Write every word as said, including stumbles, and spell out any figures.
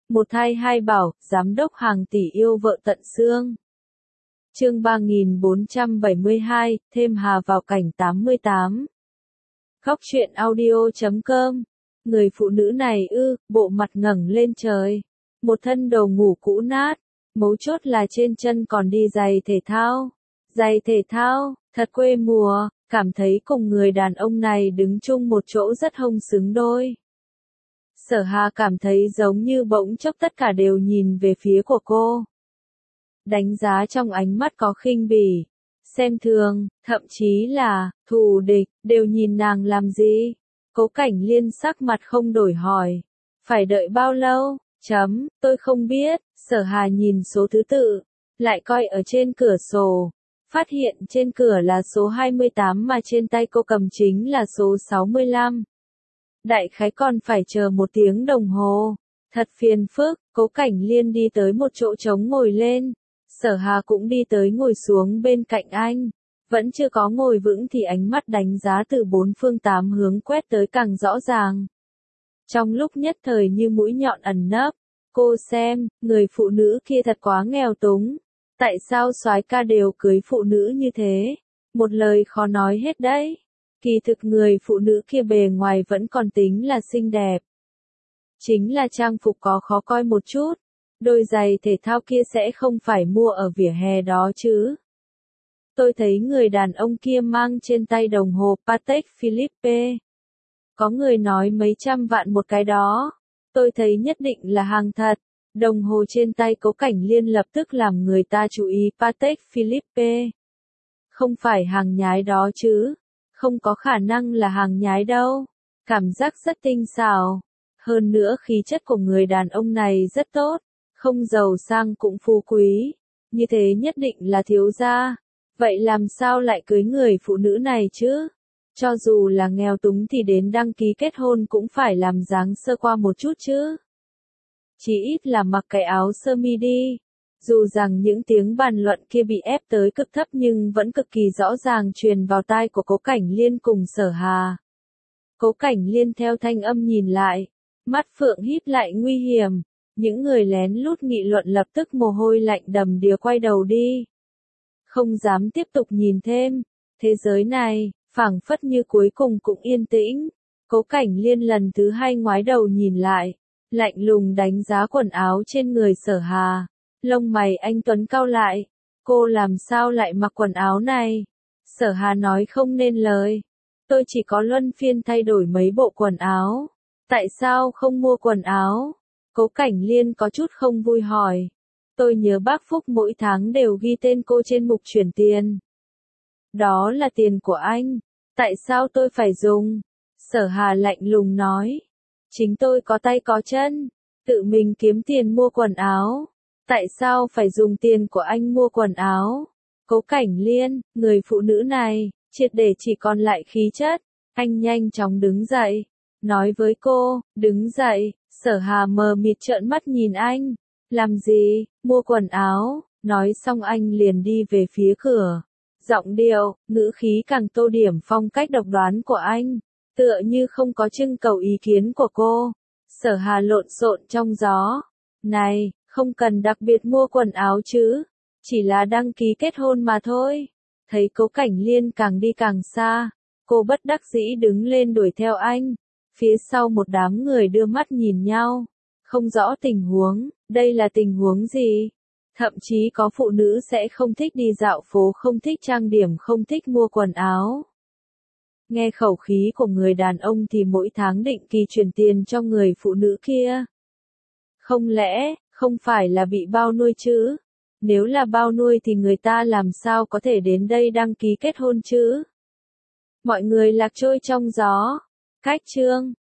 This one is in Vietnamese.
Một thai hai bảo, giám đốc hàng tỷ yêu vợ tận xương. Chương ba nghìn bốn trăm bảy mươi hai, thêm Hà vào cảnh tám mươi tám. Góc truyện audio chấm com. Người phụ nữ này ư, bộ mặt ngẩng lên trời. Một thân đồ ngủ cũ nát. Mấu chốt là trên chân còn đi giày thể thao. Giày thể thao, thật quê mùa, cảm thấy cùng người đàn ông này đứng chung một chỗ rất hông xứng đôi. Sở Hà cảm thấy giống như bỗng chốc tất cả đều nhìn về phía của cô. Đánh giá trong ánh mắt có khinh bỉ, xem thường, thậm chí là thù địch, đều nhìn nàng làm gì? Cố Cảnh Liên sắc mặt không đổi hỏi. Phải đợi bao lâu? Chấm, tôi không biết. Sở Hà nhìn số thứ tự, lại coi ở trên cửa sổ. Phát hiện trên cửa là số hai mươi tám mà trên tay cô cầm chính là số sáu mươi lăm. Đại khái còn phải chờ một tiếng đồng hồ. Thật phiền phức. Cố Cảnh Liên đi tới một chỗ trống ngồi lên. Sở Hà cũng đi tới ngồi xuống bên cạnh anh. Vẫn chưa có ngồi vững thì ánh mắt đánh giá từ bốn phương tám hướng quét tới càng rõ ràng. Trong lúc nhất thời như mũi nhọn ẩn nấp. Cô xem, người phụ nữ kia thật quá nghèo túng. Tại sao soái ca đều cưới phụ nữ như thế? Một lời khó nói hết đấy. Kỳ thực người phụ nữ kia bề ngoài vẫn còn tính là xinh đẹp. Chính là trang phục có khó coi một chút. Đôi giày thể thao kia sẽ không phải mua ở vỉa hè đó chứ. Tôi thấy người đàn ông kia mang trên tay đồng hồ Patek Philippe. Có người nói mấy trăm vạn một cái đó. Tôi thấy nhất định là hàng thật. Đồng hồ trên tay Cố Cảnh Liên lập tức làm người ta chú ý Patek Philippe. Không phải hàng nhái đó chứ. Không có khả năng là hàng nhái đâu. Cảm giác rất tinh xảo. Hơn nữa khí chất của người đàn ông này rất tốt. Không giàu sang cũng phú quý. Như thế nhất định là thiếu gia. Vậy làm sao lại cưới người phụ nữ này chứ? Cho dù là nghèo túng thì đến đăng ký kết hôn cũng phải làm dáng sơ qua một chút chứ. Chỉ ít là mặc cái áo sơ mi đi. Dù rằng những tiếng bàn luận kia bị ép tới cực thấp nhưng vẫn cực kỳ rõ ràng truyền vào tai của Cố Cảnh Liên cùng Sở Hà. Cố Cảnh Liên theo thanh âm nhìn lại. Mắt phượng híp lại nguy hiểm. Những người lén lút nghị luận lập tức mồ hôi lạnh đầm đìa quay đầu đi. Không dám tiếp tục nhìn thêm. Thế giới này, phảng phất như cuối cùng cũng yên tĩnh. Cố Cảnh Liên lần thứ hai ngoái đầu nhìn lại. Lạnh lùng đánh giá quần áo trên người Sở Hà. Lông mày anh Tuấn cau lại. Cô làm sao lại mặc quần áo này? Sở Hà nói không nên lời. Tôi chỉ có luân phiên thay đổi mấy bộ quần áo. Tại sao không mua quần áo? Cố Cảnh Liên có chút không vui hỏi. Tôi nhớ bác Phúc mỗi tháng đều ghi tên cô trên mục chuyển tiền. Đó là tiền của anh. Tại sao tôi phải dùng? Sở Hà lạnh lùng nói. Chính tôi có tay có chân. Tự mình kiếm tiền mua quần áo. Tại sao phải dùng tiền của anh mua quần áo? Cố Cảnh Liên, người phụ nữ này, triệt để chỉ còn lại khí chất. Anh nhanh chóng đứng dậy. Nói với cô, đứng dậy. Sở Hà mờ mịt trợn mắt nhìn anh. Làm gì? Mua quần áo. Nói xong anh liền đi về phía cửa. Giọng điệu, ngữ khí càng tô điểm phong cách độc đoán của anh. Tựa như không có trưng cầu ý kiến của cô. Sở Hà lộn xộn trong gió. Này, không cần đặc biệt mua quần áo chứ. Chỉ là đăng ký kết hôn mà thôi. Thấy Cố Cảnh Liên càng đi càng xa. Cô bất đắc dĩ đứng lên đuổi theo anh. Phía sau một đám người đưa mắt nhìn nhau. Không rõ tình huống, đây là tình huống gì? Thậm chí có phụ nữ sẽ không thích đi dạo phố, không thích trang điểm, không thích mua quần áo. Nghe khẩu khí của người đàn ông thì mỗi tháng định kỳ chuyển tiền cho người phụ nữ kia. Không lẽ, không phải là bị bao nuôi chứ? Nếu là bao nuôi thì người ta làm sao có thể đến đây đăng ký kết hôn chứ? Mọi người lạc trôi trong gió. Cách chương